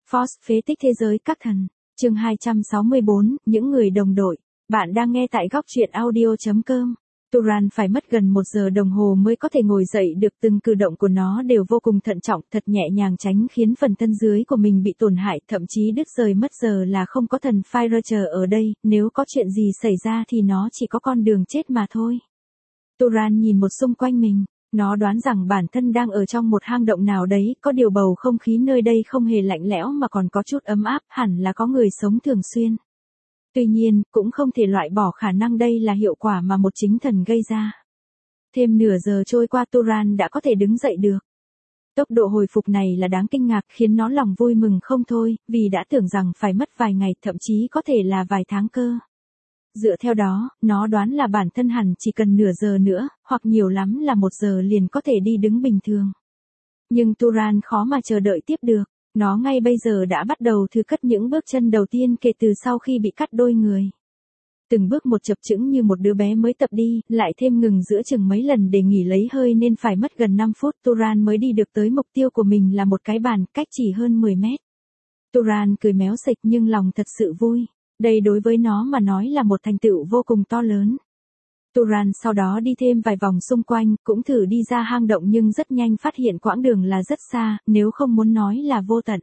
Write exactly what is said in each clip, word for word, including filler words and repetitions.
Force phế tích thế giới các thần. Chương hai trăm sáu mươi bốn, những người đồng đội. Bạn đang nghe tại góc truyện audio chấm com. Turan phải mất gần một giờ đồng hồ mới có thể ngồi dậy được, từng cử động của nó đều vô cùng thận trọng, thật nhẹ nhàng tránh khiến phần thân dưới của mình bị tổn hại, thậm chí đứt rời mất. Giờ là không có thần Fire ở đây, nếu có chuyện gì xảy ra thì nó chỉ có con đường chết mà thôi. Turan nhìn một xung quanh mình. Nó đoán rằng bản thân đang ở trong một hang động nào đấy, có điều bầu không khí nơi đây không hề lạnh lẽo mà còn có chút ấm áp, hẳn là có người sống thường xuyên. Tuy nhiên, cũng không thể loại bỏ khả năng đây là hiệu quả mà một chính thần gây ra. Thêm nửa giờ trôi qua Turan đã có thể đứng dậy được. Tốc độ hồi phục này là đáng kinh ngạc, khiến nó lòng vui mừng không thôi, vì đã tưởng rằng phải mất vài ngày, thậm chí có thể là vài tháng cơ. Dựa theo đó, nó đoán là bản thân hẳn chỉ cần nửa giờ nữa, hoặc nhiều lắm là một giờ liền có thể đi đứng bình thường. Nhưng Turan khó mà chờ đợi tiếp được, nó ngay bây giờ đã bắt đầu thử cất những bước chân đầu tiên kể từ sau khi bị cắt đôi người. Từng bước một chập chững như một đứa bé mới tập đi, lại thêm ngừng giữa chừng mấy lần để nghỉ lấy hơi nên phải mất gần năm phút Turan mới đi được tới mục tiêu của mình là một cái bàn, cách chỉ hơn mười mét. Turan cười méo sệch nhưng lòng thật sự vui. Đây đối với nó mà nói là một thành tựu vô cùng to lớn. Turan sau đó đi thêm vài vòng xung quanh, cũng thử đi ra hang động nhưng rất nhanh phát hiện quãng đường là rất xa, nếu không muốn nói là vô tận.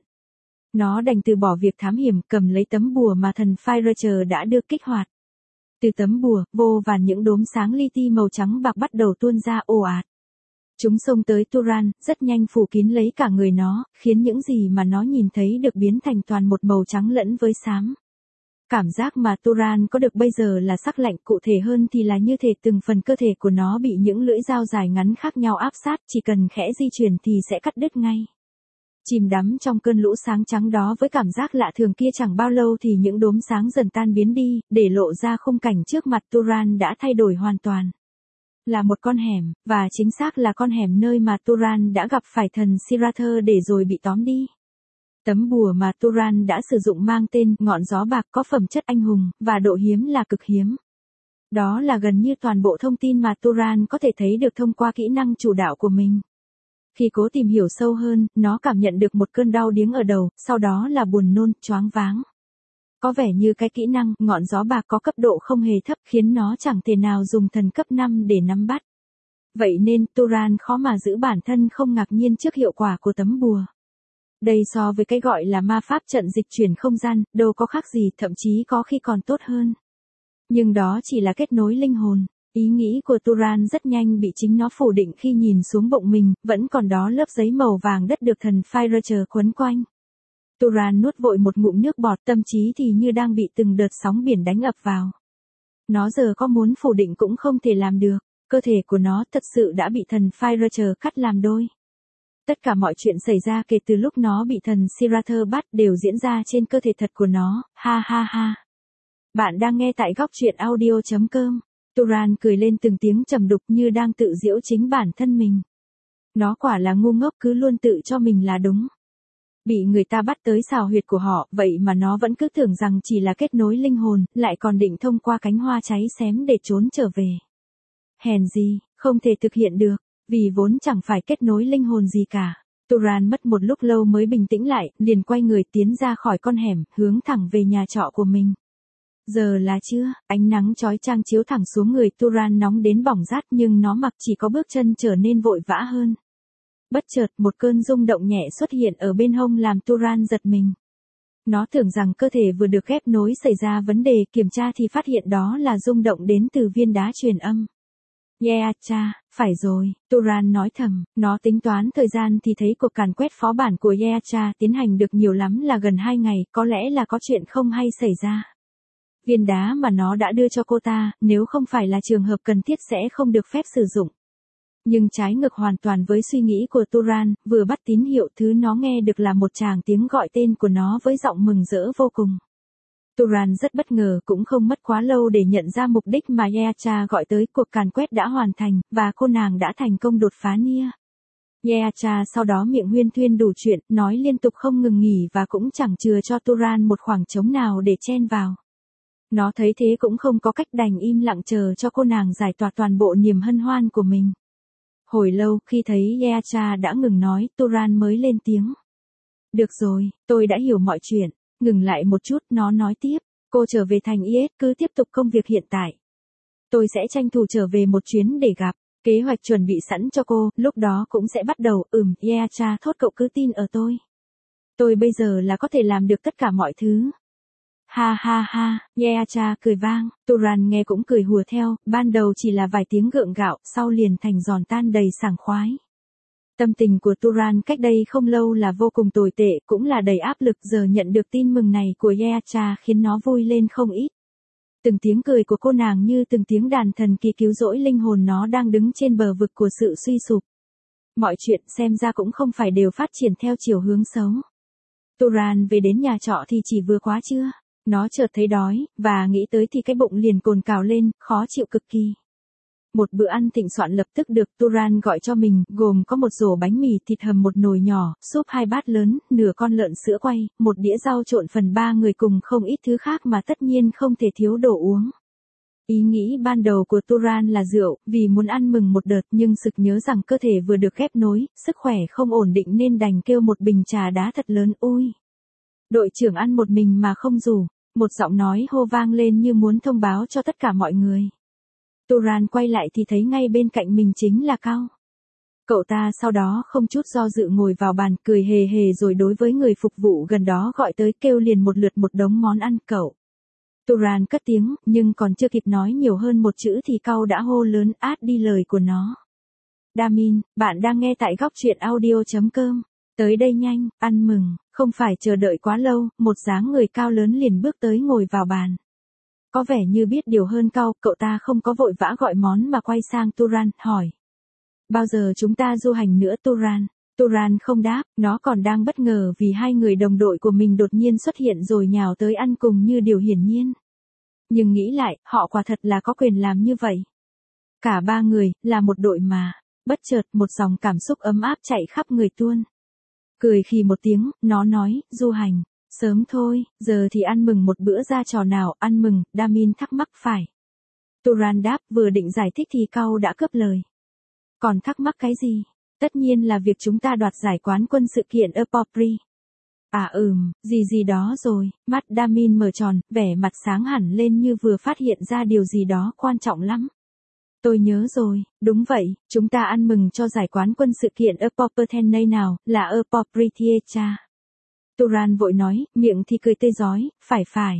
Nó đành từ bỏ việc thám hiểm, cầm lấy tấm bùa mà thần Fire đã được kích hoạt. Từ tấm bùa, vô vàn những đốm sáng li ti màu trắng bạc bắt đầu tuôn ra ồ ạt. Chúng xông tới Turan, rất nhanh phủ kín lấy cả người nó, khiến những gì mà nó nhìn thấy được biến thành toàn một màu trắng lẫn với xám. Cảm giác mà Turan có được bây giờ là sắc lạnh, cụ thể hơn thì là như thể từng phần cơ thể của nó bị những lưỡi dao dài ngắn khác nhau áp sát, chỉ cần khẽ di chuyển thì sẽ cắt đứt ngay. Chìm đắm trong cơn lũ sáng trắng đó với cảm giác lạ thường kia chẳng bao lâu thì những đốm sáng dần tan biến đi, để lộ ra khung cảnh trước mặt Turan đã thay đổi hoàn toàn. Là một con hẻm, và chính xác là con hẻm nơi mà Turan đã gặp phải thần Sirather để rồi bị tóm đi. Tấm bùa mà Turan đã sử dụng mang tên ngọn gió bạc, có phẩm chất anh hùng, và độ hiếm là cực hiếm. Đó là gần như toàn bộ thông tin mà Turan có thể thấy được thông qua kỹ năng chủ đạo của mình. Khi cố tìm hiểu sâu hơn, nó cảm nhận được một cơn đau điếng ở đầu, sau đó là buồn nôn, choáng váng. Có vẻ như cái kỹ năng ngọn gió bạc có cấp độ không hề thấp, khiến nó chẳng thể nào dùng thần cấp năm để nắm bắt. Vậy nên Turan khó mà giữ bản thân không ngạc nhiên trước hiệu quả của tấm bùa. Đây so với cái gọi là ma pháp trận dịch chuyển không gian, đâu có khác gì, thậm chí có khi còn tốt hơn. Nhưng đó chỉ là kết nối linh hồn. Ý nghĩ của Turan rất nhanh bị chính nó phủ định khi nhìn xuống bụng mình, vẫn còn đó lớp giấy màu vàng đất được thần Fire quấn quanh. Turan nuốt vội một ngụm nước bọt, tâm trí thì như đang bị từng đợt sóng biển đánh ập vào. Nó giờ có muốn phủ định cũng không thể làm được, cơ thể của nó thật sự đã bị thần Fire cắt làm đôi. Tất cả mọi chuyện xảy ra kể từ lúc nó bị thần Sirather bắt đều diễn ra trên cơ thể thật của nó, ha ha ha. Bạn đang nghe tại góc truyện audio chấm com. Turan cười lên từng tiếng trầm đục như đang tự giễu chính bản thân mình. Nó quả là ngu ngốc, cứ luôn tự cho mình là đúng. Bị người ta bắt tới xào huyệt của họ, vậy mà nó vẫn cứ tưởng rằng chỉ là kết nối linh hồn, lại còn định thông qua cánh hoa cháy xém để trốn trở về. Hèn gì, không thể thực hiện được. Vì vốn chẳng phải kết nối linh hồn gì cả. Turan mất một lúc lâu mới bình tĩnh lại, liền quay người tiến ra khỏi con hẻm, hướng thẳng về nhà trọ của mình. Giờ là trưa, ánh nắng chói chang chiếu thẳng xuống người Turan nóng đến bỏng rát, nhưng nó mặc chỉ có bước chân trở nên vội vã hơn. Bất chợt một cơn rung động nhẹ xuất hiện ở bên hông làm Turan giật mình. Nó tưởng rằng cơ thể vừa được ghép nối xảy ra vấn đề, kiểm tra thì phát hiện đó là rung động đến từ viên đá truyền âm. Yeah cha, phải rồi, Turan nói thầm, nó tính toán thời gian thì thấy cuộc càn quét phó bản của Yeah cha tiến hành được nhiều lắm là gần hai ngày, có lẽ là có chuyện không hay xảy ra. Viên đá mà nó đã đưa cho cô ta, nếu không phải là trường hợp cần thiết sẽ không được phép sử dụng. Nhưng trái ngược hoàn toàn với suy nghĩ của Turan, vừa bắt tín hiệu thứ nó nghe được là một tràng tiếng gọi tên của nó với giọng mừng rỡ vô cùng. Turan rất bất ngờ, cũng không mất quá lâu để nhận ra mục đích mà Yeacha gọi tới, cuộc càn quét đã hoàn thành, và cô nàng đã thành công đột phá Nia. Yeacha sau đó miệng huyên thuyên đủ chuyện, nói liên tục không ngừng nghỉ và cũng chẳng chừa cho Turan một khoảng trống nào để chen vào. Nó thấy thế cũng không có cách đành im lặng chờ cho cô nàng giải tỏa toàn bộ niềm hân hoan của mình. Hồi lâu khi thấy Yeacha đã ngừng nói, Turan mới lên tiếng. Được rồi, tôi đã hiểu mọi chuyện. Ngừng lại một chút, nó nói tiếp. Cô trở về thành i ét cứ tiếp tục công việc hiện tại. Tôi sẽ tranh thủ trở về một chuyến để gặp. Kế hoạch chuẩn bị sẵn cho cô, lúc đó cũng sẽ bắt đầu. Ừm, yeah cha thốt cậu cứ tin ở tôi. Tôi bây giờ là có thể làm được tất cả mọi thứ. Ha ha ha, yeah cha cười vang. Turan nghe cũng cười hùa theo, ban đầu chỉ là vài tiếng gượng gạo, sau liền thành giòn tan đầy sảng khoái. Tâm tình của Turan cách đây không lâu là vô cùng tồi tệ, cũng là đầy áp lực, giờ nhận được tin mừng này của yeah cha khiến nó vui lên không ít. Từng tiếng cười của cô nàng như từng tiếng đàn thần kỳ cứu rỗi linh hồn nó đang đứng trên bờ vực của sự suy sụp. Mọi chuyện xem ra cũng không phải đều phát triển theo chiều hướng xấu. Turan về đến nhà trọ thì chỉ vừa quá trưa. Nó chợt thấy đói, và nghĩ tới thì cái bụng liền cồn cào lên, khó chịu cực kỳ. Một bữa ăn thịnh soạn lập tức được Turan gọi cho mình, gồm có một rổ bánh mì thịt hầm một nồi nhỏ, súp hai bát lớn, nửa con lợn sữa quay, một đĩa rau trộn phần ba người cùng không ít thứ khác mà tất nhiên không thể thiếu đồ uống. Ý nghĩ ban đầu của Turan là rượu, vì muốn ăn mừng một đợt nhưng sực nhớ rằng cơ thể vừa được ghép nối, sức khỏe không ổn định nên đành kêu một bình trà đá thật lớn. Ui! Đội trưởng ăn một mình mà không rủ. Một giọng nói hô vang lên như muốn thông báo cho tất cả mọi người. Turan quay lại thì thấy ngay bên cạnh mình chính là Cao. Cậu ta sau đó không chút do dự ngồi vào bàn, cười hề hề rồi đối với người phục vụ gần đó gọi tới, kêu liền một lượt một đống món ăn. Cậu. Turan cất tiếng, nhưng còn chưa kịp nói nhiều hơn một chữ thì Cao đã hô lớn át đi lời của nó. Damin, bạn đang nghe tại góc truyện audio chấm com. Tới đây nhanh, ăn mừng, không phải chờ đợi quá lâu, một dáng người cao lớn liền bước tới ngồi vào bàn. Có vẻ như biết điều hơn Cao, cậu ta không có vội vã gọi món mà quay sang Turan, hỏi. Bao giờ chúng ta du hành nữa Turan? Turan không đáp, nó còn đang bất ngờ vì hai người đồng đội của mình đột nhiên xuất hiện rồi nhào tới ăn cùng như điều hiển nhiên. Nhưng nghĩ lại, họ quả thật là có quyền làm như vậy. Cả ba người, là một đội mà. Bất chợt, một dòng cảm xúc ấm áp chạy khắp người Tuan. Cười khì một tiếng, nó nói, du hành, sớm thôi, giờ thì ăn mừng một bữa ra trò nào, ăn mừng, Damin thắc mắc phải. Turan đáp, vừa định giải thích thì Cao đã cướp lời. Còn thắc mắc cái gì? Tất nhiên là việc chúng ta đoạt giải quán quân sự kiện ở Popri. À ừm, gì gì đó rồi, mắt Damin mở tròn, vẻ mặt sáng hẳn lên như vừa phát hiện ra điều gì đó quan trọng lắm. Tôi nhớ rồi, đúng vậy, chúng ta ăn mừng cho giải quán quân sự kiện ở Popperthenay nào, là ở Poprithiecha. Turan vội nói, miệng thì cười tê rói, phải phải.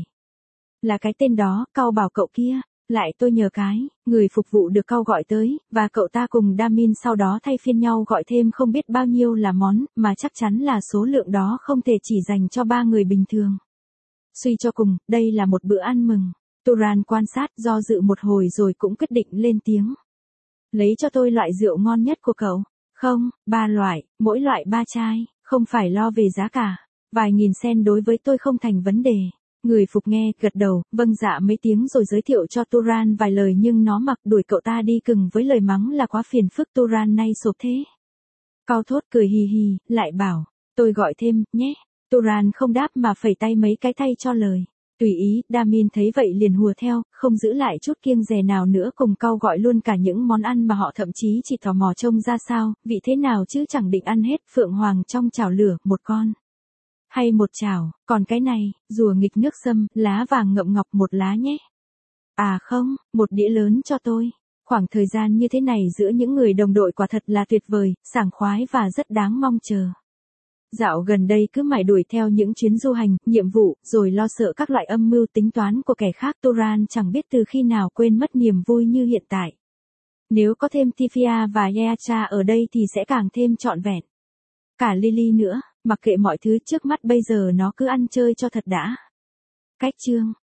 Là cái tên đó, Cao bảo cậu kia, lại tôi nhờ cái, người phục vụ được Cao gọi tới, và cậu ta cùng Damin sau đó thay phiên nhau gọi thêm không biết bao nhiêu là món, mà chắc chắn là số lượng đó không thể chỉ dành cho ba người bình thường. Suy cho cùng, đây là một bữa ăn mừng. Turan quan sát do dự một hồi rồi cũng quyết định lên tiếng. Lấy cho tôi loại rượu ngon nhất của cậu. Không, ba loại, mỗi loại ba chai, không phải lo về giá cả. Vài nghìn sen đối với tôi không thành vấn đề. Người phục nghe, gật đầu, vâng dạ mấy tiếng rồi giới thiệu cho Turan vài lời nhưng nó mặc đuổi cậu ta đi cừng với lời mắng là quá phiền phức. Turan nay sộp thế. Cao thốt cười hì hì, lại bảo, tôi gọi thêm, nhé. Turan không đáp mà phẩy tay mấy cái thay cho lời. Tùy ý, Damin thấy vậy liền hùa theo, không giữ lại chút kiêng dè nào nữa cùng Cao gọi luôn cả những món ăn mà họ thậm chí chỉ tò mò trông ra sao, vị thế nào chứ chẳng định ăn hết. Phượng hoàng trong chảo lửa, một con. Hay một chảo, còn cái này, rùa nghịch nước sâm, lá vàng ngậm ngọc một lá nhé. À không, một đĩa lớn cho tôi. Khoảng thời gian như thế này giữa những người đồng đội quả thật là tuyệt vời, sảng khoái và rất đáng mong chờ. Dạo gần đây cứ mải đuổi theo những chuyến du hành, nhiệm vụ, rồi lo sợ các loại âm mưu tính toán của kẻ khác. Turan chẳng biết từ khi nào quên mất niềm vui như hiện tại. Nếu có thêm Tifia và Yeacha ở đây thì sẽ càng thêm trọn vẹn. Cả Lily nữa, mặc kệ mọi thứ trước mắt bây giờ nó cứ ăn chơi cho thật đã. Cách chương